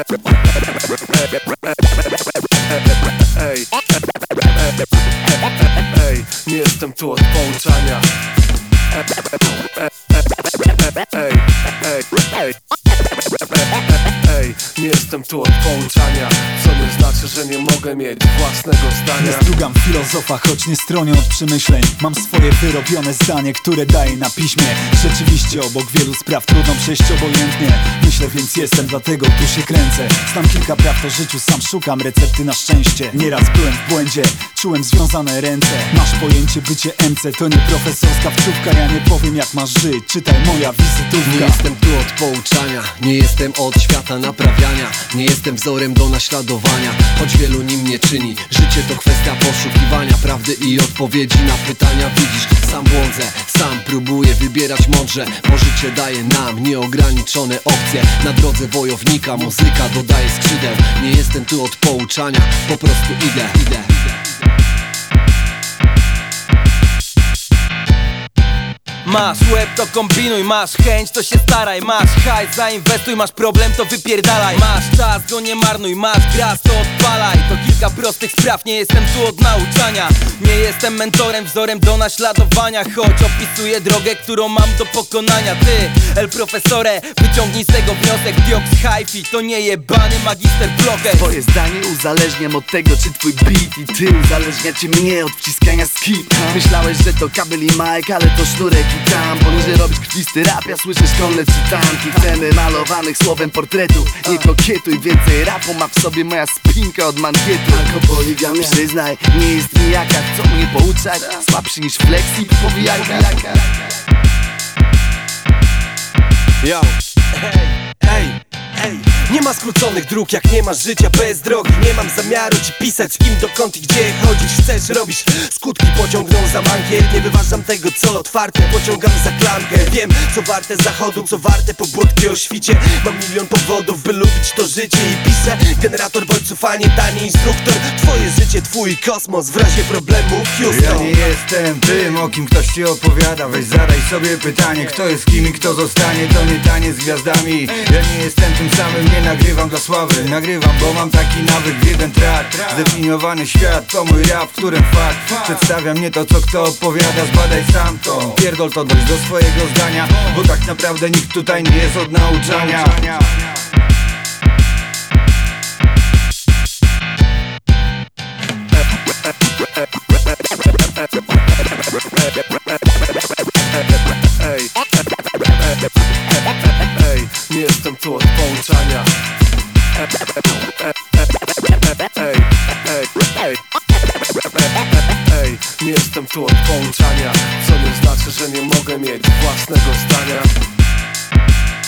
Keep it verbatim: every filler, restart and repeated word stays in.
Ej, ej, nie jestem tu od pouczania. Ej, ej, ej, ej, nie jestem tu od pouczania, co nie znaczy, że nie mogę mieć własnego zdania. Nie strugam filozofa, choć nie stronię od przemyśleń. Mam swoje wyrobione zdanie, które daję na piśmie. Rzeczywiście obok wielu spraw trudno przejść obojętnie. Myślę, więc jestem, dlatego tu się kręcę. Znam kilka praw o życiu, sam szukam recepty na szczęście. Nieraz byłem w błędzie, czułem związane ręce. Masz pojęcie, bycie M C to nie profesorska wczówka. Ja nie powiem jak masz żyć, czytaj moja wizytówka. Nie jestem tu od pouczania, nie jestem od świata naprawiania. Nie jestem wzorem do naśladowania, choć wielu nim nie czyni. Życie to kwestia poszukiwania prawdy i odpowiedzi na pytania. Widzisz, sam błądzę, sam próbuję wybierać mądrze, bo życie daje nam nieograniczone opcje. Na drodze wojownika muzyka dodaje skrzydeł. Nie jestem tu od pouczania, po prostu idę, idę, idę. Masz łeb, to kombinuj, masz chęć, to się staraj. Masz hajs, zainwestuj, masz problem, to wypierdalaj. Masz czas, go nie marnuj, masz gras, to odpalaj. To kilka prostych spraw, nie jestem tu od nauczania. Nie jestem mentorem, wzorem do naśladowania, choć opisuję drogę, którą mam do pokonania. Ty, el profesore, wyciągnij z tego wniosek. Dioks hi-fi, to nie jebany magister bloker. Twoje zdanie uzależniam od tego, czy twój beat i ty uzależniacie mnie od wciskania skip. Myślałeś, że to kabel i mic, ale to sznurek i tam. Poniżej robisz krwisty rap, ja słyszę szkolne czytanki. Chcemy malowanych słowem portretów, nie kokietuj. Więcej rapu ma w sobie moja spinka od mankietu. Alkopoligamia, przyznaj, nie jest nijaka. Chcą mnie pouczać, słabszy niż flexi, powijajka. Yo, hej, hej, hej. Nie ma skróconych dróg, jak nie masz życia bez drogi. Nie mam zamiaru ci pisać, z kim, dokąd i gdzie chodzisz. Chcesz, robisz, skutki pociągną za mankiet. Nie wyważam tego, co otwarte, pociągam za klamkę. Wiem, co warte zachodu, co warte pobudki o świcie. Mam milion powodów, by lubić to życie. I piszę, generator bodźców, a nie tani instruktor. Twoje życie, twój kosmos, w razie problemu Houston. Ja nie jestem tym, o kim ktoś ci opowiada. Weź zadaj sobie pytanie, kto jest kim i kto zostanie. To nie tanie z gwiazdami. Ja nie jestem tym samym, nie nagrywam dla sławy. Nagrywam, bo mam taki nawyk w jeden track. Zdefiniowany świat to mój rap, w którym fakt przedstawia mnie to, co kto opowiada. Zbadaj sam to, pierdol to, dojść do swojego zdania, bo tak naprawdę nikt tutaj nie jest od nauczania. Ej, ej, nie jestem tu od pouczania. Ej, ej, ej, ej, nie jestem tu od pouczania, co nie znaczy, że nie mogę mieć własnego zdania.